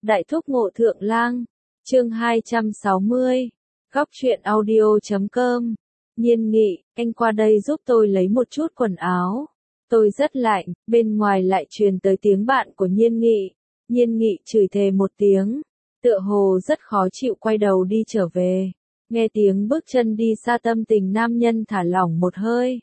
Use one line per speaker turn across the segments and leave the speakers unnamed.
Đại thúc ngộ thượng lang, chương 260, góc truyện audio.com. Nhiên Nghị, anh qua đây giúp tôi lấy một chút quần áo. Tôi rất lạnh, bên ngoài lại truyền tới tiếng bạn của Nhiên Nghị. Nhiên Nghị chửi thề một tiếng, tựa hồ rất khó chịu quay đầu đi trở về. Nghe tiếng bước chân đi xa tâm tình nam nhân thả lỏng một hơi.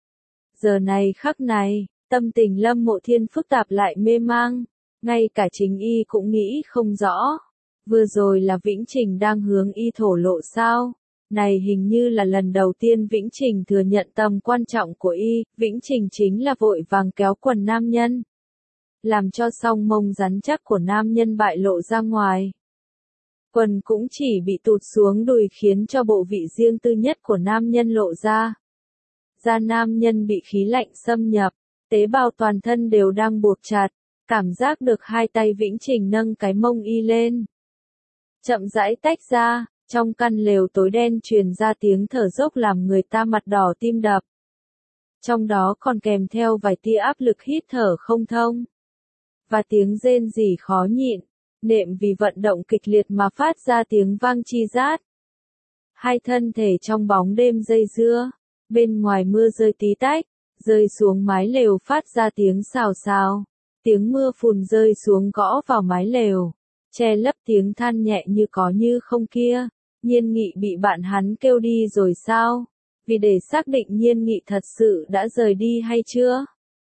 Giờ này khắc này, tâm tình Lâm Mộ Thiên phức tạp lại mê mang. Ngay cả chính y cũng nghĩ không rõ. Vừa rồi là Vĩnh Trình đang hướng y thổ lộ sao? Này hình như là lần đầu tiên Vĩnh Trình thừa nhận tầm quan trọng của y. Vĩnh Trình chính là vội vàng kéo quần nam nhân, làm cho song mông rắn chắc của nam nhân bại lộ ra ngoài. Quần cũng chỉ bị tụt xuống đùi khiến cho bộ vị riêng tư nhất của nam nhân lộ ra. Da nam nhân bị khí lạnh xâm nhập, tế bào toàn thân đều đang buộc chặt. Cảm giác được hai tay Vĩnh Trình nâng cái mông y lên, chậm rãi tách ra, trong căn lều tối đen truyền ra tiếng thở dốc làm người ta mặt đỏ tim đập. Trong đó còn kèm theo vài tia áp lực hít thở không thông, và tiếng rên rỉ khó nhịn, nệm vì vận động kịch liệt mà phát ra tiếng vang chi rát. Hai thân thể trong bóng đêm dây dưa, bên ngoài mưa rơi tí tách, rơi xuống mái lều phát ra tiếng xào xào. Tiếng mưa phùn rơi xuống gõ vào mái lều, che lấp tiếng than nhẹ như có như không kia. Nhiên Nghị bị bạn hắn kêu đi rồi sao? Vì để xác định Nhiên Nghị thật sự đã rời đi hay chưa?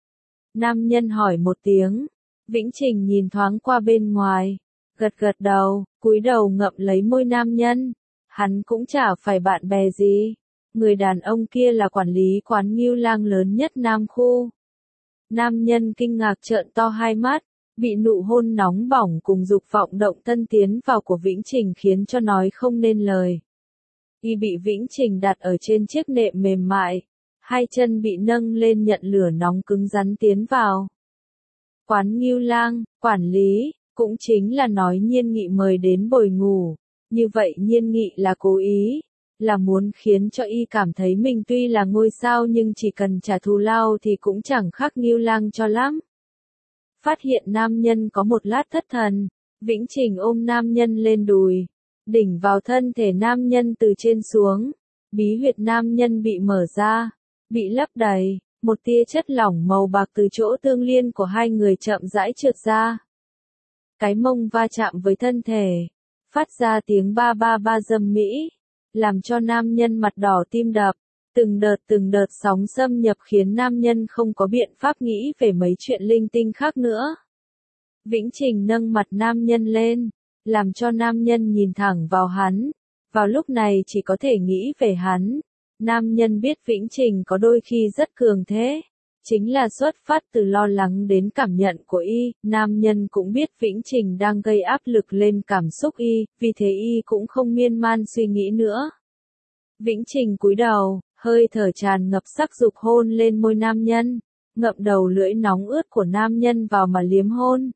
Nam nhân hỏi một tiếng. Vĩnh Trình nhìn thoáng qua bên ngoài, gật gật đầu, cúi đầu ngậm lấy môi nam nhân. Hắn cũng chả phải bạn bè gì. Người đàn ông kia là quản lý quán Ngưu Lang lớn nhất Nam Khu. Nam nhân kinh ngạc trợn to hai mắt, bị nụ hôn nóng bỏng cùng dục vọng động tân tiến vào của Vĩnh Trình khiến cho nói không nên lời. Y bị Vĩnh Trình đặt ở trên chiếc nệm mềm mại, hai chân bị nâng lên nhận lửa nóng cứng rắn tiến vào. Quán Ngưu Lang, quản lý, cũng chính là nói Nhiên Nghị mời đến bồi ngủ, như vậy Nhiên Nghị là cố ý. Là muốn khiến cho y cảm thấy mình tuy là ngôi sao nhưng chỉ cần trả thù lao thì cũng chẳng khác Ngưu Lang cho lắm. Phát hiện nam nhân có một lát thất thần, Vĩnh Trình ôm nam nhân lên đùi, đỉnh vào thân thể nam nhân từ trên xuống, bí huyệt nam nhân bị mở ra, bị lấp đầy, một tia chất lỏng màu bạc từ chỗ tương liên của hai người chậm rãi trượt ra. Cái mông va chạm với thân thể, phát ra tiếng ba ba ba dâm mỹ. Làm cho nam nhân mặt đỏ tim đập, từng đợt sóng xâm nhập khiến nam nhân không có biện pháp nghĩ về mấy chuyện linh tinh khác nữa. Vĩnh Trình nâng mặt nam nhân lên, làm cho nam nhân nhìn thẳng vào hắn, vào lúc này chỉ có thể nghĩ về hắn. Nam nhân biết Vĩnh Trình có đôi khi rất cường thế, chính là xuất phát từ lo lắng đến cảm nhận của y. Nam nhân cũng biết Vĩnh Trình đang gây áp lực lên cảm xúc y, vì thế y cũng không miên man suy nghĩ nữa. Vĩnh Trình cúi đầu, hơi thở tràn ngập sắc dục hôn lên môi nam nhân, ngậm đầu lưỡi nóng ướt của nam nhân vào mà liếm hôn.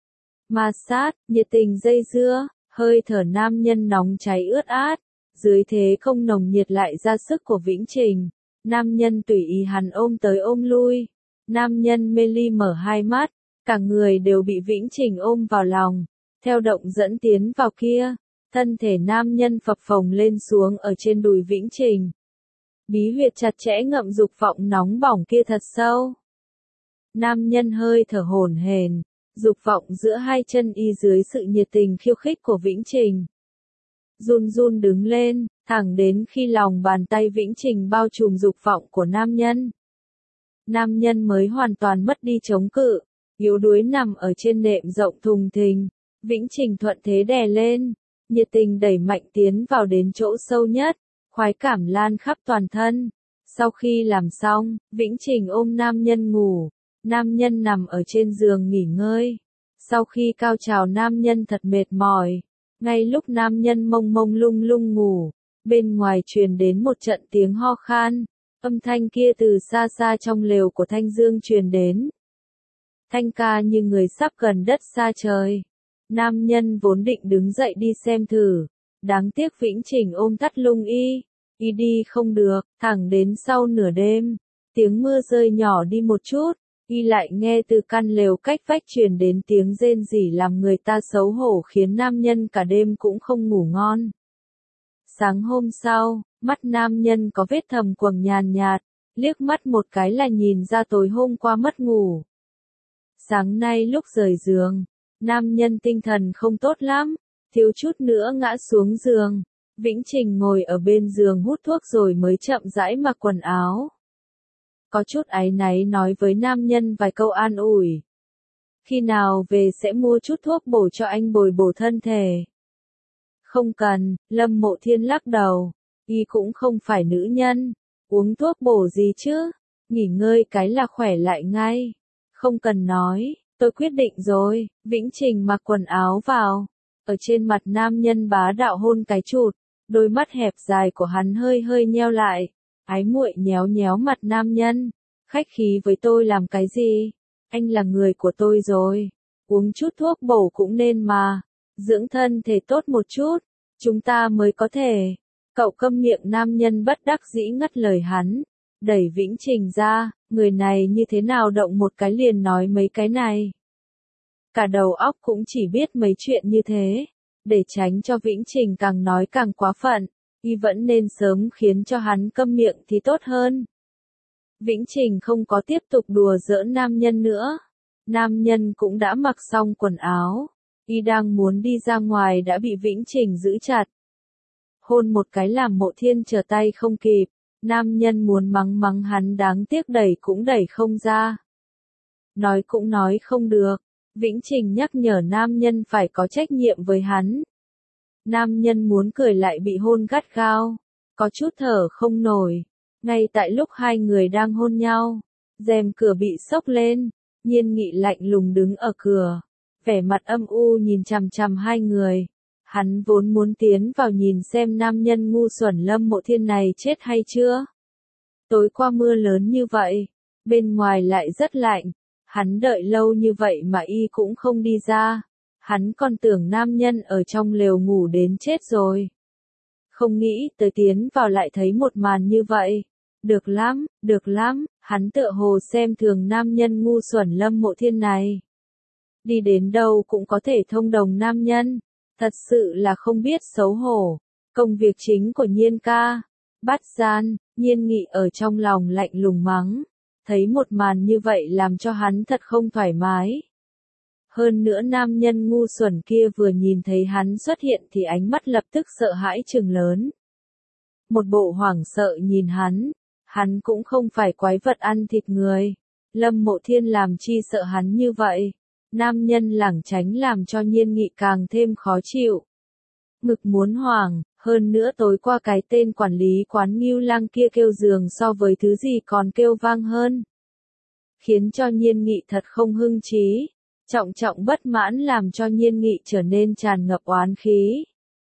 Ma sát, nhiệt tình dây dưa, hơi thở nam nhân nóng cháy ướt át, dưới thế không nồng nhiệt lại ra sức của Vĩnh Trình. Nam nhân tùy ý hắn ôm tới ôm lui. Nam nhân mê ly mở hai mắt, cả người đều bị Vĩnh Trình ôm vào lòng, theo động dẫn tiến vào kia. Thân thể nam nhân phập phồng lên xuống ở trên đùi Vĩnh Trình. Bí huyệt chặt chẽ ngậm dục vọng nóng bỏng kia thật sâu. Nam nhân hơi thở hổn hển, dục vọng giữa hai chân y dưới sự nhiệt tình khiêu khích của Vĩnh Trình. Run run đứng lên, thẳng đến khi lòng bàn tay Vĩnh Trình bao trùm dục vọng của nam nhân. Nam nhân mới hoàn toàn mất đi chống cự, yếu đuối nằm ở trên nệm rộng thùng thình. Vĩnh Trình thuận thế đè lên, nhiệt tình đẩy mạnh tiến vào đến chỗ sâu nhất, khoái cảm lan khắp toàn thân. Sau khi làm xong, Vĩnh Trình ôm nam nhân ngủ, nam nhân nằm ở trên giường nghỉ ngơi. Sau khi cao trào nam nhân thật mệt mỏi, ngay lúc nam nhân mông mông lung lung ngủ, bên ngoài truyền đến một trận tiếng ho khan, âm thanh kia từ xa xa trong lều của Thanh Dương truyền đến. Thanh ca như người sắp gần đất xa trời. Nam nhân vốn định đứng dậy đi xem thử, đáng tiếc Vĩnh Trình ôm thắt lưng y đi không được, thẳng đến sau nửa đêm, tiếng mưa rơi nhỏ đi một chút, Y lại nghe từ căn lều cách vách truyền đến tiếng rên rỉ làm người ta xấu hổ khiến nam nhân cả đêm cũng không ngủ ngon. Sáng hôm sau, mắt nam nhân có vết thâm quầng nhàn nhạt, liếc mắt một cái là nhìn ra tối hôm qua mất ngủ. Sáng nay lúc rời giường, nam nhân tinh thần không tốt lắm, thiếu chút nữa ngã xuống giường. Vĩnh Trình ngồi ở bên giường hút thuốc rồi mới chậm rãi mặc quần áo. Có chút áy náy nói với nam nhân vài câu an ủi. Khi nào về sẽ mua chút thuốc bổ cho anh bồi bổ thân thể. Không cần, Lâm Mộ Thiên lắc đầu. Y cũng không phải nữ nhân. Uống thuốc bổ gì chứ? Nghỉ ngơi cái là khỏe lại ngay. Không cần nói, tôi quyết định rồi. Vĩnh Trình mặc quần áo vào. Ở trên mặt nam nhân bá đạo hôn cái chụt. Đôi mắt hẹp dài của hắn hơi hơi nheo lại. Ái muội nhéo nhéo mặt nam nhân. Khách khí với tôi làm cái gì? Anh là người của tôi rồi. Uống chút thuốc bổ cũng nên mà. Dưỡng thân thể tốt một chút. Chúng ta mới có thể. Cậu câm miệng, nam nhân bất đắc dĩ ngắt lời hắn. Đẩy Vĩnh Trình ra. Người này như thế nào động một cái liền nói mấy cái này. Cả đầu óc cũng chỉ biết mấy chuyện như thế. Để tránh cho Vĩnh Trình càng nói càng quá phận. Y vẫn nên sớm khiến cho hắn câm miệng thì tốt hơn. Vĩnh Trình không có tiếp tục đùa giỡn nam nhân nữa. Nam nhân cũng đã mặc xong quần áo. Y đang muốn đi ra ngoài đã bị Vĩnh Trình giữ chặt. Hôn một cái làm Mộ Thiên trở tay không kịp. Nam nhân muốn mắng mắng hắn đáng tiếc đẩy cũng đẩy không ra. Nói cũng nói không được. Vĩnh Trình nhắc nhở nam nhân phải có trách nhiệm với hắn. Nam nhân muốn cười lại bị hôn gắt gao. Có chút thở không nổi. Ngay tại lúc hai người đang hôn nhau, rèm cửa bị xốc lên. Nhiên Nghị lạnh lùng đứng ở cửa. Vẻ mặt âm u nhìn chằm chằm hai người. Hắn vốn muốn tiến vào nhìn xem nam nhân ngu xuẩn Lâm Mộ Thiên này chết hay chưa. Tối qua mưa lớn như vậy, bên ngoài lại rất lạnh. Hắn đợi lâu như vậy mà y cũng không đi ra. Hắn còn tưởng nam nhân ở trong lều ngủ đến chết rồi. Không nghĩ tới tiến vào lại thấy một màn như vậy. Được lắm, hắn tựa hồ xem thường nam nhân ngu xuẩn Lâm Mộ Thiên này. Đi đến đâu cũng có thể thông đồng nam nhân. Thật sự là không biết xấu hổ. Công việc chính của Nhiên ca. Bắt gian, Nhiên Nghị ở trong lòng lạnh lùng mắng. Thấy một màn như vậy làm cho hắn thật không thoải mái. Hơn nữa nam nhân ngu xuẩn kia vừa nhìn thấy hắn xuất hiện thì ánh mắt lập tức sợ hãi trừng lớn. Một bộ hoảng sợ nhìn hắn cũng không phải quái vật ăn thịt người. Lâm Mộ Thiên làm chi sợ hắn như vậy. Nam nhân lảng tránh làm cho Nhiên Nghị càng thêm khó chịu. Ngực muốn hoảng, hơn nữa tối qua cái tên quản lý quán Ngưu Lang kia kêu giường so với thứ gì còn kêu vang hơn. Khiến cho Nhiên Nghị thật không hưng chí. Trọng bất mãn làm cho Nhiên Nghị trở nên tràn ngập oán khí.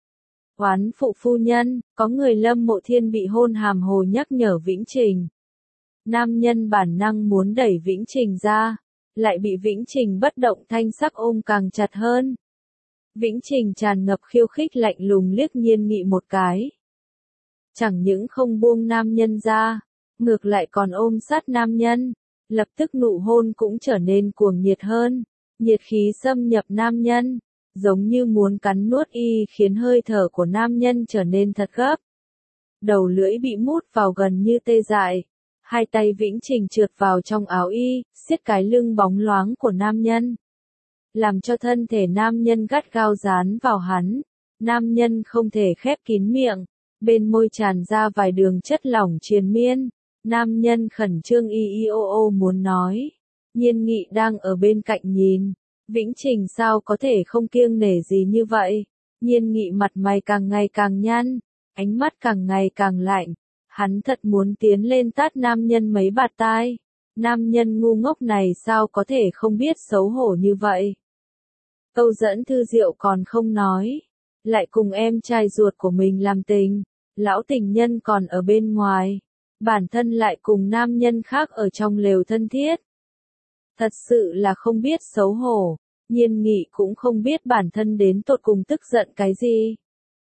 Oán phụ phu nhân, có người Lâm Mộ Thiên bị hôn hàm hồ nhắc nhở Vĩnh Trình. Nam nhân bản năng muốn đẩy Vĩnh Trình ra, lại bị Vĩnh Trình bất động thanh sắc ôm càng chặt hơn. Vĩnh Trình tràn ngập khiêu khích lạnh lùng liếc Nhiên Nghị một cái. Chẳng những không buông nam nhân ra, ngược lại còn ôm sát nam nhân, lập tức nụ hôn cũng trở nên cuồng nhiệt hơn. Nhiệt khí xâm nhập nam nhân, giống như muốn cắn nuốt y khiến hơi thở của nam nhân trở nên thật gấp. Đầu lưỡi bị mút vào gần như tê dại. Hai tay Vĩnh Trình trượt vào trong áo y, siết cái lưng bóng loáng của nam nhân. Làm cho thân thể nam nhân gắt gao dán vào hắn. Nam nhân không thể khép kín miệng. Bên môi tràn ra vài đường chất lỏng triền miên. Nam nhân khẩn trương muốn nói. Nhiên Nghị đang ở bên cạnh nhìn. Vĩnh Trình sao có thể không kiêng nể gì như vậy? Nhiên Nghị mặt mày càng ngày càng nhăn, ánh mắt càng ngày càng lạnh. Hắn thật muốn tiến lên tát nam nhân mấy bạt tai. Nam nhân ngu ngốc này sao có thể không biết xấu hổ như vậy? Câu dẫn Thư Diệu còn không nói, lại cùng em trai ruột của mình làm tình. Lão tình nhân còn ở bên ngoài, bản thân lại cùng nam nhân khác ở trong lều thân thiết. Thật sự là không biết xấu hổ. Nhiên Nghị cũng không biết bản thân đến tột cùng tức giận cái gì.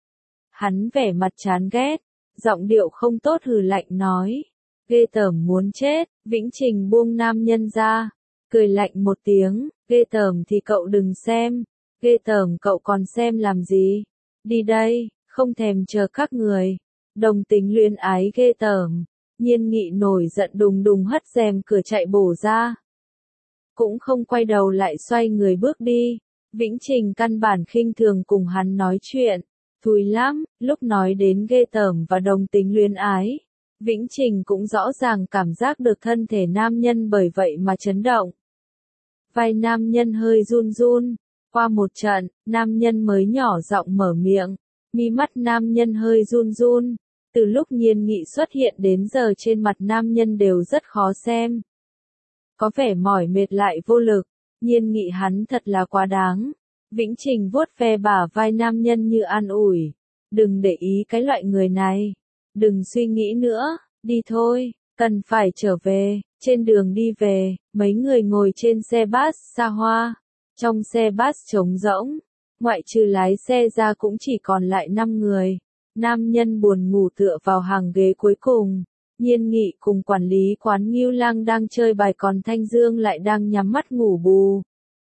Hắn vẻ mặt chán ghét, giọng điệu không tốt hừ lạnh nói. Ghê tởm muốn chết. Vĩnh Trình buông nam nhân ra, cười lạnh một tiếng, ghê tởm thì cậu đừng xem, ghê tởm cậu còn xem làm gì, đi đây, không thèm chờ các người, đồng tính luyến ái ghê tởm, Nhiên Nghị nổi giận đùng đùng hất rèm cửa chạy bổ ra. Cũng không quay đầu lại xoay người bước đi, Vĩnh Trình căn bản khinh thường cùng hắn nói chuyện, thúi lắm, lúc nói đến ghê tởm và đồng tính luyến ái. Vĩnh Trình cũng rõ ràng cảm giác được thân thể nam nhân bởi vậy mà chấn động. Vai nam nhân hơi run run, qua một trận, nam nhân mới nhỏ giọng mở miệng, mi mắt nam nhân hơi run run, từ lúc Nhiên Nghị xuất hiện đến giờ trên mặt nam nhân đều rất khó xem. Có vẻ mỏi mệt lại vô lực, Nhiên Nghị hắn thật là quá đáng. Vĩnh Trình vuốt ve bả vai nam nhân như an ủi, đừng để ý cái loại người này, đừng suy nghĩ nữa, đi thôi, cần phải trở về. Trên đường đi về, mấy người ngồi trên xe bus xa hoa, trong xe bus trống rỗng, ngoại trừ lái xe ra cũng chỉ còn lại 5 người. Nam nhân buồn ngủ tựa vào hàng ghế cuối cùng, Nhiên Nghị cùng quản lý quán Ngưu Lang đang chơi bài còn Thanh Dương lại đang nhắm mắt ngủ bù.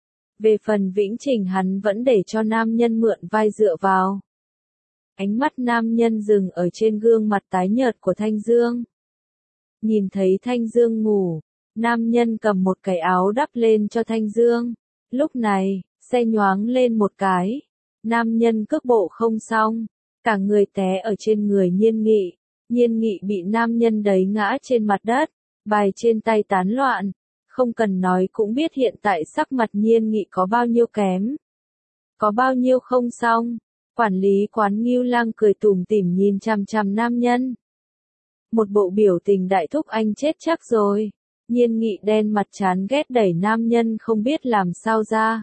Về phần Vĩnh Trình hắn vẫn để cho nam nhân mượn vai dựa vào. Ánh mắt nam nhân dừng ở trên gương mặt tái nhợt của Thanh Dương. Nhìn thấy Thanh Dương ngủ, nam nhân cầm một cái áo đắp lên cho Thanh Dương. Lúc này, xe nhoáng lên một cái, nam nhân cước bộ không xong, cả người té ở trên người Nhiên Nghị. Nhiên Nghị bị nam nhân đẩy ngã trên mặt đất, bài trên tay tán loạn. Không cần nói cũng biết hiện tại sắc mặt Nhiên Nghị có bao nhiêu kém. Có bao nhiêu không xong. Quản lý quán Ngưu Lang cười tủm tỉm nhìn chằm chằm nam nhân. Một bộ biểu tình đại thúc anh chết chắc rồi. Nhiên Nghị đen mặt chán ghét đẩy nam nhân không biết làm sao ra.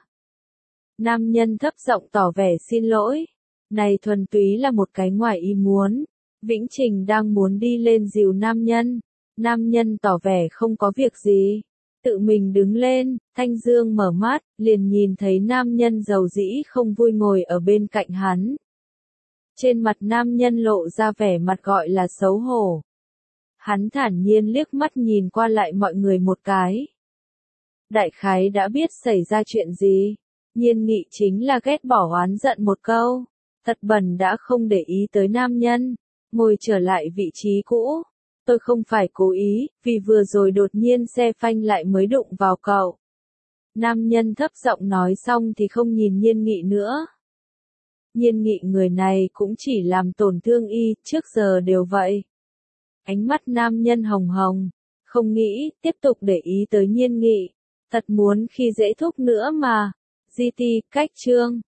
Nam nhân thấp giọng tỏ vẻ xin lỗi. Này thuần túy là một cái ngoài ý muốn. Vĩnh Trình đang muốn đi lên dìu nam nhân. Nam nhân tỏ vẻ không có việc gì. Tự mình đứng lên, Thanh Dương mở mắt, liền nhìn thấy nam nhân giàu dĩ không vui ngồi ở bên cạnh hắn. Trên mặt nam nhân lộ ra vẻ mặt gọi là xấu hổ. Hắn thản nhiên liếc mắt nhìn qua lại mọi người một cái. Đại khái đã biết xảy ra chuyện gì. Nhiên Nghị chính là ghét bỏ oán giận một câu. Thật bẩn đã không để ý tới nam nhân. Ngồi trở lại vị trí cũ. Tôi không phải cố ý, vì vừa rồi đột nhiên xe phanh lại mới đụng vào cậu. Nam nhân thấp giọng nói xong thì không nhìn Nhiên Nghị nữa. Nhiên Nghị người này cũng chỉ làm tổn thương y, trước giờ đều vậy. Ánh mắt nam nhân hồng hồng, không nghĩ, tiếp tục để ý tới Nhiên Nghị. Thật muốn khi dễ thúc nữa mà. GT, cách chương.